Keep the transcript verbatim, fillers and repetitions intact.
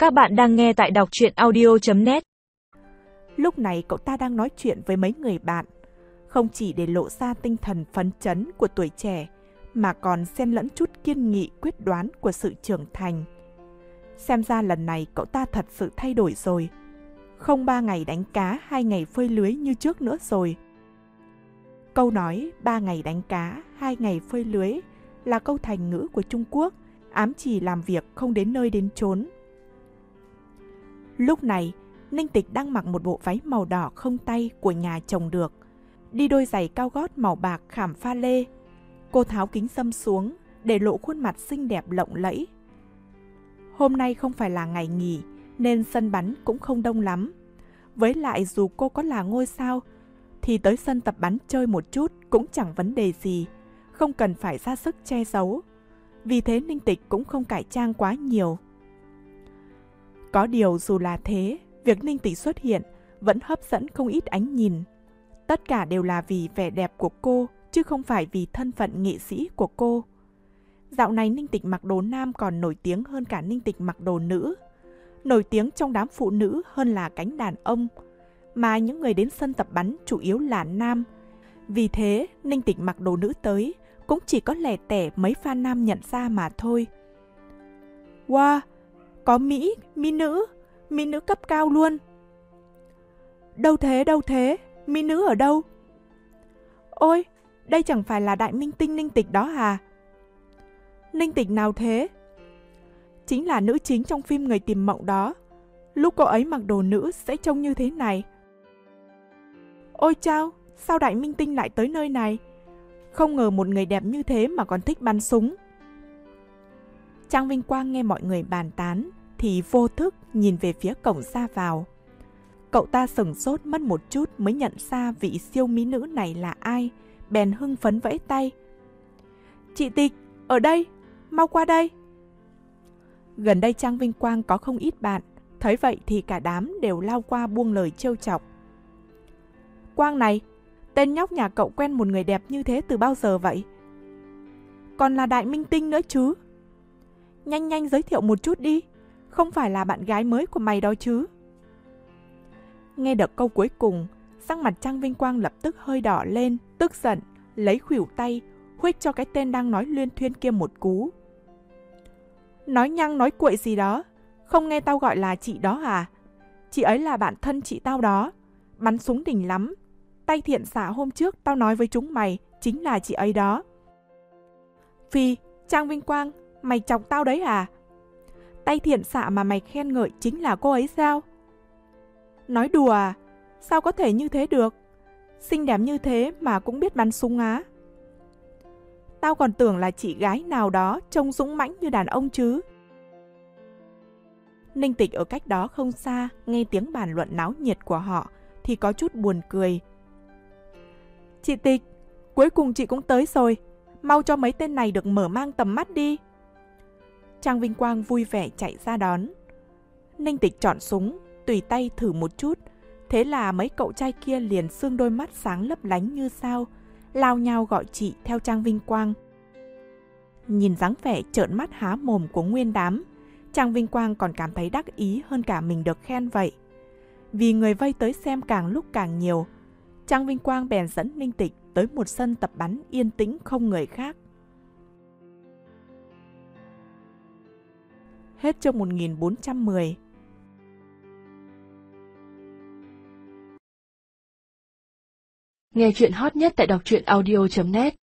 Các bạn đang nghe tại đọc truyện audio chấm net. Lúc này cậu ta đang nói chuyện với mấy người bạn, không chỉ để lộ ra tinh thần phấn chấn của tuổi trẻ, mà còn xen lẫn chút kiên nghị quyết đoán của sự trưởng thành. Xem ra lần này cậu ta thật sự thay đổi rồi. Không ba ngày đánh cá, hai ngày phơi lưới như trước nữa rồi. Câu nói ba ngày đánh cá, hai ngày phơi lưới là câu thành ngữ của Trung Quốc, ám chỉ làm việc không đến nơi đến chốn. Lúc này, Ninh Tịch đang mặc một bộ váy màu đỏ không tay của nhà chồng được, đi đôi giày cao gót màu bạc khảm pha lê. Cô tháo kính râm xuống, để lộ khuôn mặt xinh đẹp lộng lẫy. Hôm nay không phải là ngày nghỉ, nên sân bắn cũng không đông lắm. Với lại dù cô có là ngôi sao, thì tới sân tập bắn chơi một chút cũng chẳng vấn đề gì, không cần phải ra sức che giấu. Vì thế Ninh Tịch cũng không cải trang quá nhiều. Có điều dù là thế, việc Ninh Tịch xuất hiện vẫn hấp dẫn không ít ánh nhìn. Tất cả đều là vì vẻ đẹp của cô, chứ không phải vì thân phận nghệ sĩ của cô. Dạo này Ninh Tịch mặc đồ nam còn nổi tiếng hơn cả Ninh Tịch mặc đồ nữ. Nổi tiếng trong đám phụ nữ hơn là cánh đàn ông, mà những người đến sân tập bắn chủ yếu là nam. Vì thế, Ninh Tịch mặc đồ nữ tới, cũng chỉ có lẻ tẻ mấy fan nam nhận ra mà thôi. Wow! Có Mỹ, Mỹ nữ, Mỹ nữ cấp cao luôn. Đâu thế, đâu thế, Mỹ nữ ở đâu? Ôi, đây chẳng phải là đại minh tinh Ninh Tịch đó à? Ninh Tịch nào thế? Chính là nữ chính trong phim Người Tìm Mộng đó. Lúc cô ấy mặc đồ nữ sẽ trông như thế này. Ôi chao, sao đại minh tinh lại tới nơi này? Không ngờ một người đẹp như thế mà còn thích bắn súng. Trang Vinh Quang nghe mọi người bàn tán thì vô thức nhìn về phía cổng ra vào. Cậu ta sửng sốt mất một chút mới nhận ra vị siêu mỹ nữ này là ai, bèn hưng phấn vẫy tay. Chị Tịch, ở đây, mau qua đây. Gần đây Trang Vinh Quang có không ít bạn, thấy vậy thì cả đám đều lao qua buông lời trêu chọc. Quang này, tên nhóc nhà cậu quen một người đẹp như thế từ bao giờ vậy? Còn là đại minh tinh nữa chứ. Nhanh nhanh giới thiệu một chút đi, không phải là bạn gái mới của mày đó chứ. Nghe được câu cuối cùng, sắc mặt Trang Vinh Quang lập tức hơi đỏ lên, tức giận, lấy khuỷu tay, huých cho cái tên đang nói luyên thuyên kia một cú. Nói nhăng nói cuội gì đó, không nghe tao gọi là chị đó à? Chị ấy là bạn thân chị tao đó, bắn súng đỉnh lắm. Tay thiện xạ hôm trước tao nói với chúng mày, chính là chị ấy đó. Phi, Trang Vinh Quang, mày chọc tao đấy à? Tay thiện xạ mà mày khen ngợi chính là cô ấy sao? Nói đùa à? Sao có thể như thế được? Xinh đẹp như thế mà cũng biết bắn súng á? Tao còn tưởng là chị gái nào đó trông dũng mãnh như đàn ông chứ. Ninh Tịch ở cách đó không xa, nghe tiếng bàn luận náo nhiệt của họ thì có chút buồn cười. Chị Tịch, cuối cùng chị cũng tới rồi, mau cho mấy tên này được mở mang tầm mắt đi. Trang Vinh Quang vui vẻ chạy ra đón. Ninh Tịch chọn súng, tùy tay thử một chút, thế là mấy cậu trai kia liền sương đôi mắt sáng lấp lánh như sao, lao nhau gọi chị theo Trang Vinh Quang. Nhìn dáng vẻ trợn mắt há mồm của nguyên đám, Trang Vinh Quang còn cảm thấy đắc ý hơn cả mình được khen vậy. Vì người vây tới xem càng lúc càng nhiều, Trang Vinh Quang bèn dẫn Ninh Tịch tới một sân tập bắn yên tĩnh không người khác. Hết chương một nghìn bốn trăm mười. Nghe chuyện hot nhất tại đọc truyện audio chấm net.